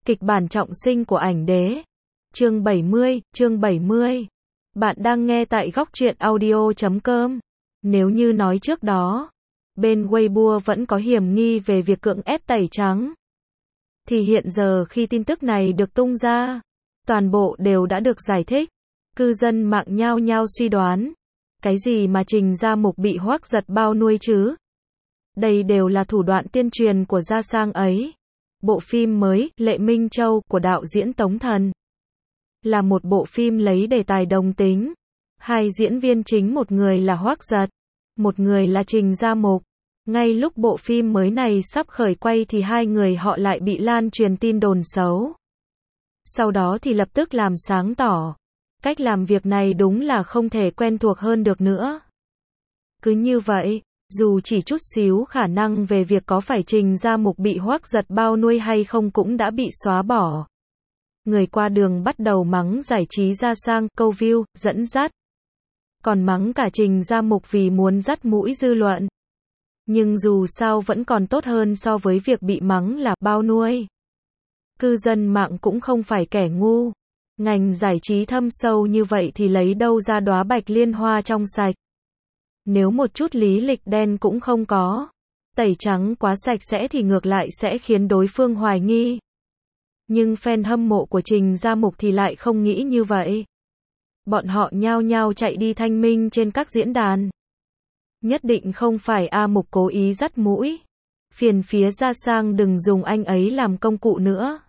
Kịch bản trọng sinh của ảnh đế. Chương 70. Bạn đang nghe tại góc truyện audio.com. Nếu như nói trước đó, bên Weibo vẫn có hiểm nghi về việc cưỡng ép tẩy trắng, thì hiện giờ khi tin tức này được tung ra, toàn bộ đều đã được giải thích. Cư dân mạng nhao nhao suy đoán, cái gì mà Trình Gia Mục bị Hoắc Giật bao nuôi chứ? Đây đều là thủ đoạn tuyên truyền của Gia Sang ấy. Bộ phim mới, Lệ Minh Châu, của đạo diễn Tống Thần, là một bộ phim lấy đề tài đồng tính. Hai diễn viên chính, một người là Hoắc Giật, một người là Trình Gia Mục. Ngay lúc bộ phim mới này sắp khởi quay thì hai người họ lại bị lan truyền tin đồn xấu. Sau đó thì lập tức làm sáng tỏ. Cách làm việc này đúng là không thể quen thuộc hơn được nữa. Cứ như vậy, dù chỉ chút xíu khả năng về việc có phải Trình Gia Mục bị Hoắc Giật bao nuôi hay không cũng đã bị xóa bỏ. Người qua đường bắt đầu mắng giải trí Gia Sang, câu view, dẫn dắt. Còn mắng cả Trình Gia Mục vì muốn dắt mũi dư luận. Nhưng dù sao vẫn còn tốt hơn so với việc bị mắng là bao nuôi. Cư dân mạng cũng không phải kẻ ngu. Ngành giải trí thâm sâu như vậy thì lấy đâu ra đóa bạch liên hoa trong sạch. Nếu một chút lý lịch đen cũng không có, tẩy trắng quá sạch sẽ thì ngược lại sẽ khiến đối phương hoài nghi. Nhưng fan hâm mộ của Trình Gia Mục thì lại không nghĩ như vậy. Bọn họ nhao nhao chạy đi thanh minh trên các diễn đàn. Nhất định không phải A Mục cố ý dắt mũi. Phiền phía Gia Sang đừng dùng anh ấy làm công cụ nữa.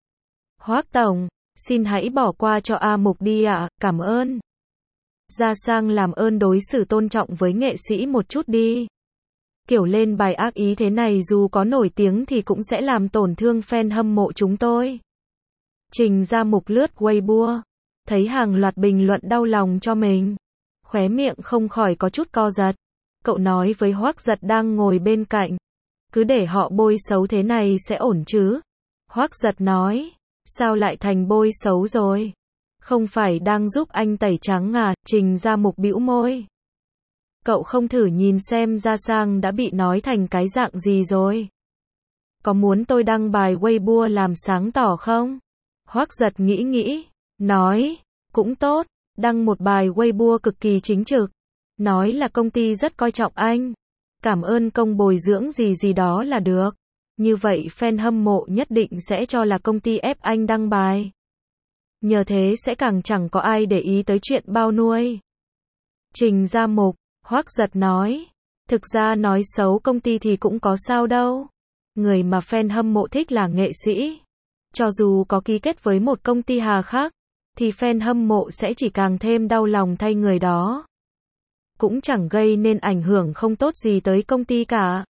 Hoắc tổng, xin hãy bỏ qua cho A Mục đi ạ, cảm ơn. Gia Sang làm ơn đối xử tôn trọng với nghệ sĩ một chút đi. Kiểu lên bài ác ý thế này dù có nổi tiếng thì cũng sẽ làm tổn thương fan hâm mộ chúng tôi. Trình Gia Mục lướt Weibo, thấy hàng loạt bình luận đau lòng cho mình. Khóe miệng không khỏi có chút co giật. Cậu nói với Hoắc Giật đang ngồi bên cạnh, cứ để họ bôi xấu thế này sẽ ổn chứ? Hoắc Giật nói, sao lại thành bôi xấu rồi? Không phải đang giúp anh tẩy trắng à? Trình Gia Mục bĩu môi. Cậu không thử nhìn xem Gia Sang đã bị nói thành cái dạng gì rồi? Có muốn tôi đăng bài Weibo làm sáng tỏ không? Hoắc Giật nghĩ, nói, cũng tốt, đăng một bài Weibo cực kỳ chính trực. Nói là công ty rất coi trọng anh. Cảm ơn công bồi dưỡng gì đó là được. Như vậy fan hâm mộ nhất định sẽ cho là công ty ép anh đăng bài. Nhờ thế sẽ càng chẳng có ai để ý tới chuyện bao nuôi. Trình Gia Mục, Hoắc Giật nói, thực ra nói xấu công ty thì cũng có sao đâu. Người mà fan hâm mộ thích là nghệ sĩ. Cho dù có ký kết với một công ty hà khác, thì fan hâm mộ sẽ chỉ càng thêm đau lòng thay người đó. Cũng chẳng gây nên ảnh hưởng không tốt gì tới công ty cả.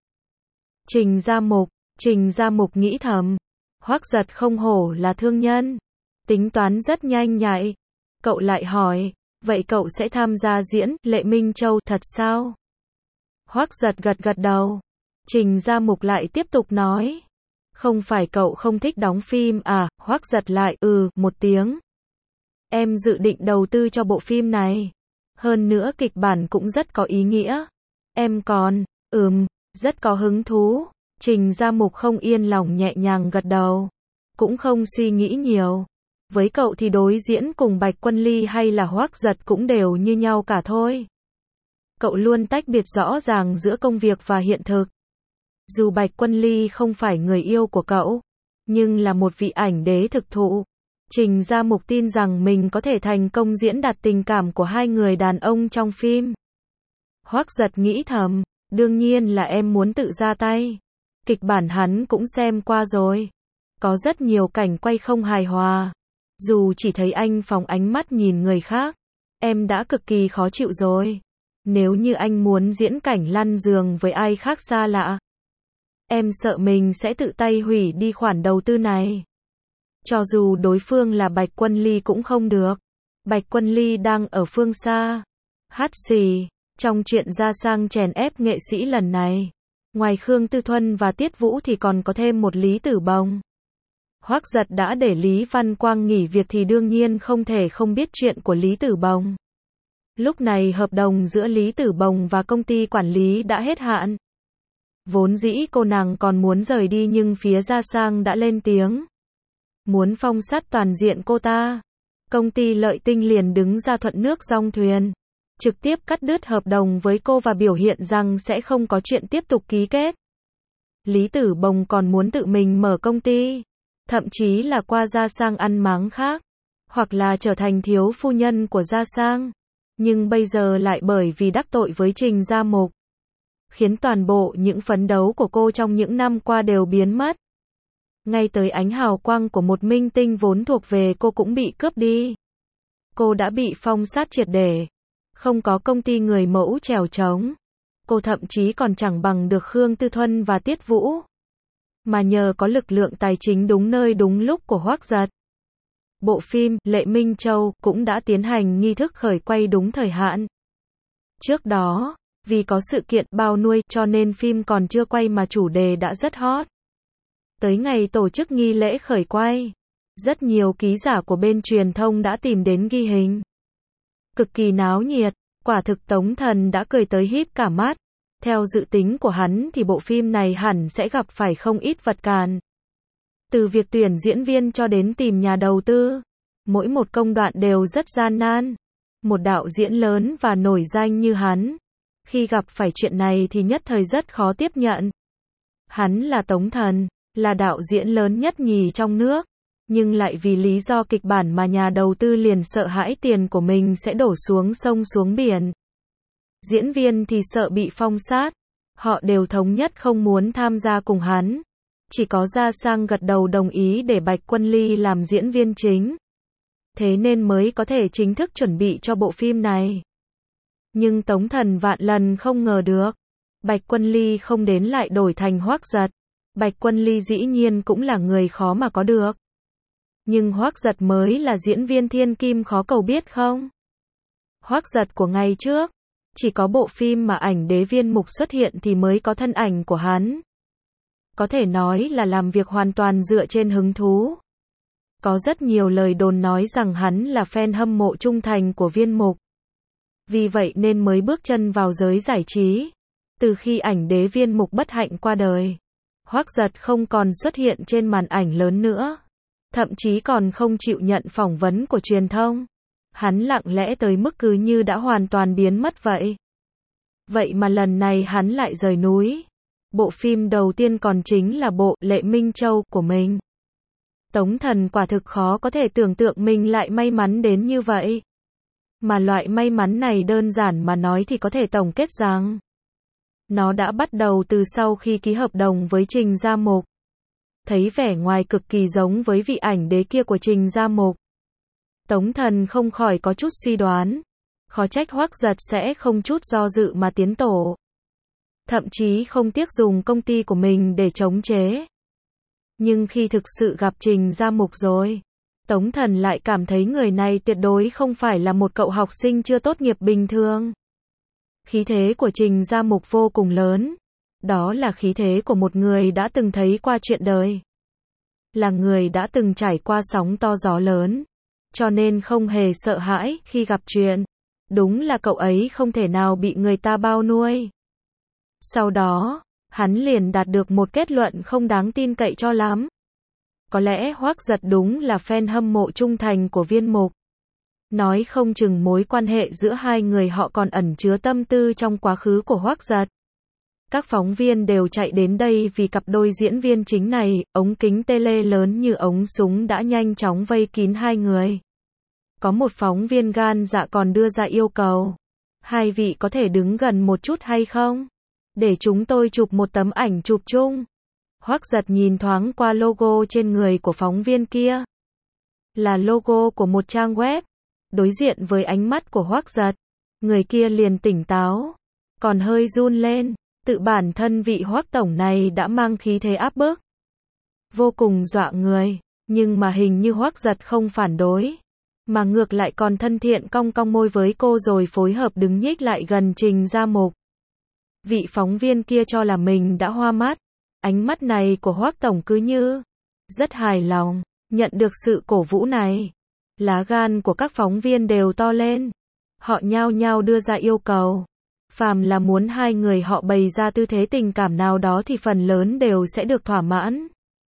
Trình Gia Mục nghĩ thầm. Hoắc Giật không hổ là thương nhân. Tính toán rất nhanh nhạy. Cậu lại hỏi, vậy cậu sẽ tham gia diễn Lệ Minh Châu thật sao? Hoắc Giật gật đầu. Trình Gia Mục lại tiếp tục nói, không phải cậu không thích đóng phim à? Hoắc Giật lại một tiếng. Em dự định đầu tư cho bộ phim này. Hơn nữa kịch bản cũng rất có ý nghĩa. Em còn, rất có hứng thú. Trình Gia Mục không yên lòng nhẹ nhàng gật đầu. Cũng không suy nghĩ nhiều. Với cậu thì đối diễn cùng Bạch Quân Ly hay là Hoắc Giật cũng đều như nhau cả thôi. Cậu luôn tách biệt rõ ràng giữa công việc và hiện thực. Dù Bạch Quân Ly không phải người yêu của cậu, nhưng là một vị ảnh đế thực thụ. Trình Gia Mục tin rằng mình có thể thành công diễn đạt tình cảm của hai người đàn ông trong phim. Hoắc Giật nghĩ thầm, đương nhiên là em muốn tự ra tay. Kịch bản hắn cũng xem qua rồi. Có rất nhiều cảnh quay không hài hòa. Dù chỉ thấy anh phóng ánh mắt nhìn người khác, em đã cực kỳ khó chịu rồi. Nếu như anh muốn diễn cảnh lăn giường với ai khác xa lạ, em sợ mình sẽ tự tay hủy đi khoản đầu tư này. Cho dù đối phương là Bạch Quân Ly cũng không được. Bạch Quân Ly đang ở phương xa. Hát xì, trong chuyện Gia Sang chèn ép nghệ sĩ lần này, ngoài Khương Tư Thuân và Tiết Vũ thì còn có thêm một Lý Tử Bồng. Hoắc Giật đã để Lý Văn Quang nghỉ việc thì đương nhiên không thể không biết chuyện của Lý Tử Bồng. Lúc này hợp đồng giữa Lý Tử Bồng và công ty quản lý đã hết hạn. Vốn dĩ cô nàng còn muốn rời đi nhưng phía Gia Sang đã lên tiếng. muốn phong sát toàn diện cô ta. Công ty Lợi Tinh liền đứng ra thuận nước dong thuyền, trực tiếp cắt đứt hợp đồng với cô và biểu hiện rằng sẽ không có chuyện tiếp tục ký kết. Lý Tử Bồng còn muốn tự mình mở công ty, thậm chí là qua Gia Sang ăn máng khác, hoặc là trở thành thiếu phu nhân của Gia Sang. Nhưng bây giờ lại bởi vì đắc tội với Trình Gia Mục, khiến toàn bộ những phấn đấu của cô trong những năm qua đều biến mất. Ngay tới ánh hào quang của một minh tinh vốn thuộc về cô cũng bị cướp đi. Cô đã bị phong sát triệt để, không có công ty người mẫu chèo chống. Cô thậm chí còn chẳng bằng được Khương Tư Thuân và Tiết Vũ. Mà nhờ có lực lượng tài chính đúng nơi đúng lúc của Hoắc Giật, bộ phim Lệ Minh Châu cũng đã tiến hành nghi thức khởi quay đúng thời hạn. Trước đó, vì có sự kiện bao nuôi cho nên phim còn chưa quay mà chủ đề đã rất hot. Tới ngày tổ chức nghi lễ khởi quay, rất nhiều ký giả của bên truyền thông đã tìm đến ghi hình. Cực kỳ náo nhiệt, quả thực Tống Thần đã cười tới híp cả mắt. Theo dự tính của hắn thì bộ phim này hẳn sẽ gặp phải không ít vật cản. Từ việc tuyển diễn viên cho đến tìm nhà đầu tư, mỗi một công đoạn đều rất gian nan. Một đạo diễn lớn và nổi danh như hắn, khi gặp phải chuyện này thì nhất thời rất khó tiếp nhận. Hắn là Tống Thần, là đạo diễn lớn nhất nhì trong nước, nhưng lại vì lý do kịch bản mà nhà đầu tư liền sợ hãi tiền của mình sẽ đổ xuống sông xuống biển. Diễn viên thì sợ bị phong sát, họ đều thống nhất không muốn tham gia cùng hắn. Chỉ có Gia Sang gật đầu đồng ý để Bạch Quân Ly làm diễn viên chính. Thế nên mới có thể chính thức chuẩn bị cho bộ phim này. Nhưng Tống Thần vạn lần không ngờ được, Bạch Quân Ly không đến lại đổi thành Hoắc Giật. Bạch Quân Ly dĩ nhiên cũng là người khó mà có được. Nhưng Hoắc Giật mới là diễn viên thiên kim khó cầu biết không? Hoắc Giật của ngày trước, chỉ có bộ phim mà Ảnh Đế Viên Mục xuất hiện thì mới có thân ảnh của hắn. Có thể nói là làm việc hoàn toàn dựa trên hứng thú. Có rất nhiều lời đồn nói rằng hắn là fan hâm mộ trung thành của Viên Mục. Vì vậy nên mới bước chân vào giới giải trí. Từ khi Ảnh Đế Viên Mục bất hạnh qua đời, Hoắc Giật không còn xuất hiện trên màn ảnh lớn nữa. Thậm chí còn không chịu nhận phỏng vấn của truyền thông. Hắn lặng lẽ tới mức cứ như đã hoàn toàn biến mất vậy. Vậy mà lần này hắn lại rời núi. Bộ phim đầu tiên còn chính là bộ Lệ Minh Châu của mình. Tống Thần quả thực khó có thể tưởng tượng mình lại may mắn đến như vậy. Mà loại may mắn này đơn giản mà nói thì có thể tổng kết rằng nó đã bắt đầu từ sau khi ký hợp đồng với Trình Gia Mục. Thấy vẻ ngoài cực kỳ giống với vị ảnh đế kia của Trình Gia Mục, Tống Thần không khỏi có chút suy đoán, khó trách Hoắc Giật sẽ không chút do dự mà tiến tổ. Thậm chí không tiếc dùng công ty của mình để chống chế. Nhưng khi thực sự gặp Trình Gia Mục rồi, Tống Thần lại cảm thấy người này tuyệt đối không phải là một cậu học sinh chưa tốt nghiệp bình thường. Khí thế của Trình Gia Mục vô cùng lớn. Đó là khí thế của một người đã từng thấy qua chuyện đời. Là người đã từng trải qua sóng to gió lớn. Cho nên không hề sợ hãi khi gặp chuyện. Đúng là cậu ấy không thể nào bị người ta bao nuôi. Sau đó, hắn liền đạt được một kết luận không đáng tin cậy cho lắm. Có lẽ Hoắc Giật đúng là fan hâm mộ trung thành của Viên Mục. Nói không chừng mối quan hệ giữa hai người họ còn ẩn chứa tâm tư trong quá khứ của Hoắc Giật. Các phóng viên đều chạy đến đây vì cặp đôi diễn viên chính này, ống kính tele lớn như ống súng đã nhanh chóng vây kín hai người. Có một phóng viên gan dạ còn đưa ra yêu cầu. Hai vị có thể đứng gần một chút hay không? Để chúng tôi chụp một tấm ảnh chụp chung. Hoắc Giật nhìn thoáng qua logo trên người của phóng viên kia. Là logo của một trang web. Đối diện với ánh mắt của Hoắc Giật, người kia liền tỉnh táo, còn hơi run lên. Tự bản thân vị Hoắc tổng này đã mang khí thế áp bức, vô cùng dọa người, nhưng mà hình như Hoắc Giật không phản đối, mà ngược lại còn thân thiện cong cong môi với cô rồi phối hợp đứng nhích lại gần Trình Gia Mục. Vị phóng viên kia cho là mình đã hoa mắt, ánh mắt này của Hoắc tổng cứ như rất hài lòng, nhận được sự cổ vũ này. Lá gan của các phóng viên đều to lên, họ nhao nhao đưa ra yêu cầu. Phàm là muốn hai người họ bày ra tư thế tình cảm nào đó thì phần lớn đều sẽ được thỏa mãn.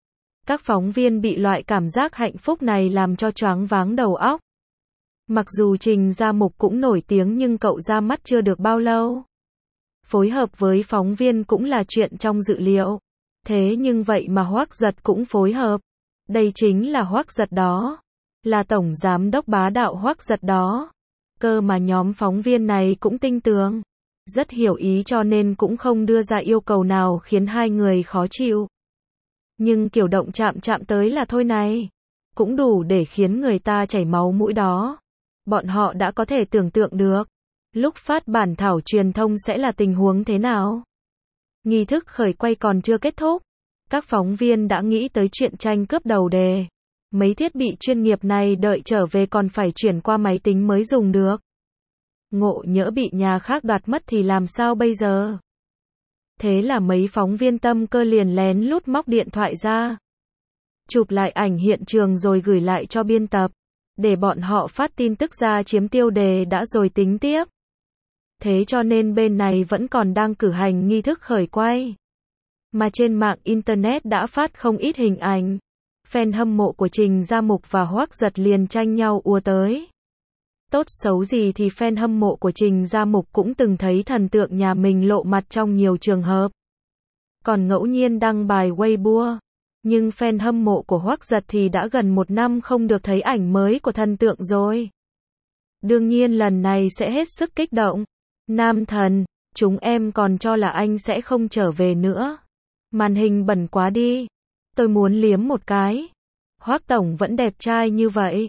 Các phóng viên bị loại cảm giác hạnh phúc này làm cho choáng váng đầu óc. Mặc dù Trình Gia Mục cũng nổi tiếng nhưng cậu ra mắt chưa được bao lâu. Phối hợp với phóng viên cũng là chuyện trong dự liệu. Thế nhưng vậy mà Hoắc Giật cũng phối hợp. Đây chính là Hoắc Giật đó. Là tổng giám đốc bá đạo Hoắc Giật đó. Cơ mà nhóm phóng viên này cũng tinh tường. Rất hiểu ý cho nên cũng không đưa ra yêu cầu nào khiến hai người khó chịu. Nhưng kiểu động chạm chạm tới là thôi này. Cũng đủ để khiến người ta chảy máu mũi đó. Bọn họ đã có thể tưởng tượng được. Lúc phát bản thảo truyền thông sẽ là tình huống thế nào. Nghi thức khởi quay còn chưa kết thúc. Các phóng viên đã nghĩ tới chuyện tranh cướp đầu đề. Mấy thiết bị chuyên nghiệp này đợi trở về còn phải chuyển qua máy tính mới dùng được. Ngộ nhỡ bị nhà khác đoạt mất thì làm sao bây giờ? Thế là mấy phóng viên tâm cơ liền lén lút móc điện thoại ra. Chụp lại ảnh hiện trường rồi gửi lại cho biên tập. Để bọn họ phát tin tức ra chiếm tiêu đề đã rồi tính tiếp. Thế cho nên bên này vẫn còn đang cử hành nghi thức khởi quay. Mà trên mạng Internet đã phát không ít hình ảnh. Fan hâm mộ của Trình Gia Mục và Hoắc Giật liền tranh nhau ùa tới. Tốt xấu gì thì fan hâm mộ của Trình Gia Mục cũng từng thấy thần tượng nhà mình lộ mặt trong nhiều trường hợp. Còn ngẫu nhiên đăng bài Weibo. Nhưng fan hâm mộ của Hoắc Giật thì đã gần 1 năm không được thấy ảnh mới của thần tượng rồi. Đương nhiên lần này sẽ hết sức kích động. Nam thần, chúng em còn cho là anh sẽ không trở về nữa. Màn hình bẩn quá đi. Tôi muốn liếm một cái. Hoắc tổng vẫn đẹp trai như vậy.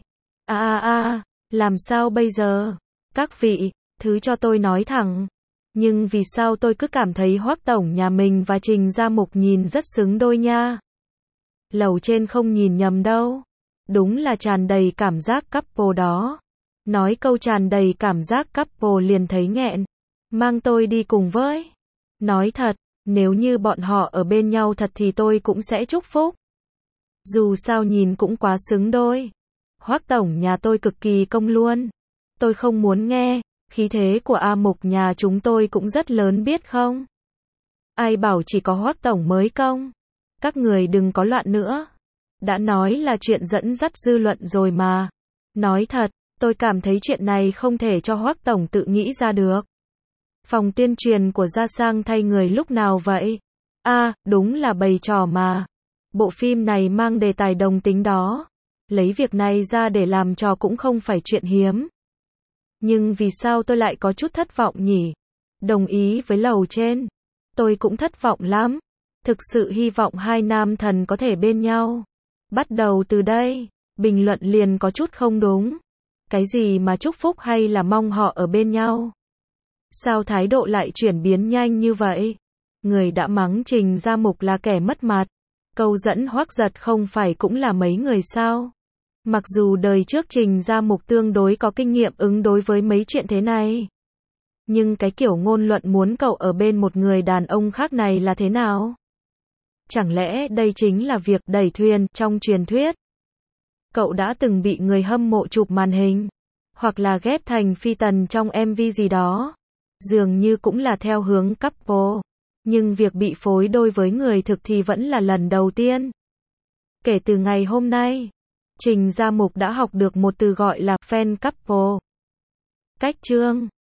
Làm sao bây giờ? Các vị, thứ cho tôi nói thẳng. Nhưng vì sao tôi cứ cảm thấy Hoắc tổng nhà mình và Trình Gia Mục nhìn rất xứng đôi nha. Lầu trên không nhìn nhầm đâu. Đúng là tràn đầy cảm giác couple đó. Nói câu tràn đầy cảm giác couple liền thấy nghẹn. Mang tôi đi cùng với. Nói thật, nếu như bọn họ ở bên nhau thật thì tôi cũng sẽ chúc phúc. Dù sao nhìn cũng quá xứng đôi. Hoắc tổng nhà tôi cực kỳ công luôn. Tôi không muốn nghe, khí thế của A Mục nhà chúng tôi cũng rất lớn biết không? Ai bảo chỉ có Hoắc tổng mới công? Các người đừng có loạn nữa. Đã nói là chuyện dẫn dắt dư luận rồi mà. Nói thật, tôi cảm thấy chuyện này không thể cho Hoắc tổng tự nghĩ ra được. Phòng tuyên truyền của Gia Sang thay người lúc nào vậy? Đúng là bày trò mà. Bộ phim này mang đề tài đồng tính đó. Lấy việc này ra để làm trò cũng không phải chuyện hiếm. Nhưng vì sao tôi lại có chút thất vọng nhỉ? Đồng ý với lầu trên. Tôi cũng thất vọng lắm. Thực sự hy vọng hai nam thần có thể bên nhau. Bắt đầu từ đây, bình luận liền có chút không đúng. Cái gì mà chúc phúc hay là mong họ ở bên nhau? Sao thái độ lại chuyển biến nhanh như vậy? Người đã mắng Trình Gia Mục là kẻ mất mặt. Câu dẫn Hoắc Giật không phải cũng là mấy người sao? Mặc dù đời trước Trình Gia Mục tương đối có kinh nghiệm ứng đối với mấy chuyện thế này. Nhưng cái kiểu ngôn luận muốn cậu ở bên một người đàn ông khác này là thế nào? Chẳng lẽ đây chính là việc đẩy thuyền trong truyền thuyết? Cậu đã từng bị người hâm mộ chụp màn hình, hoặc là ghép thành phi tần trong MV gì đó. Dường như cũng là theo hướng couple. Nhưng việc bị phối đôi với người thực thì vẫn là lần đầu tiên. Kể từ ngày hôm nay, Trình Gia Mục đã học được một từ gọi là fan couple. Cách chương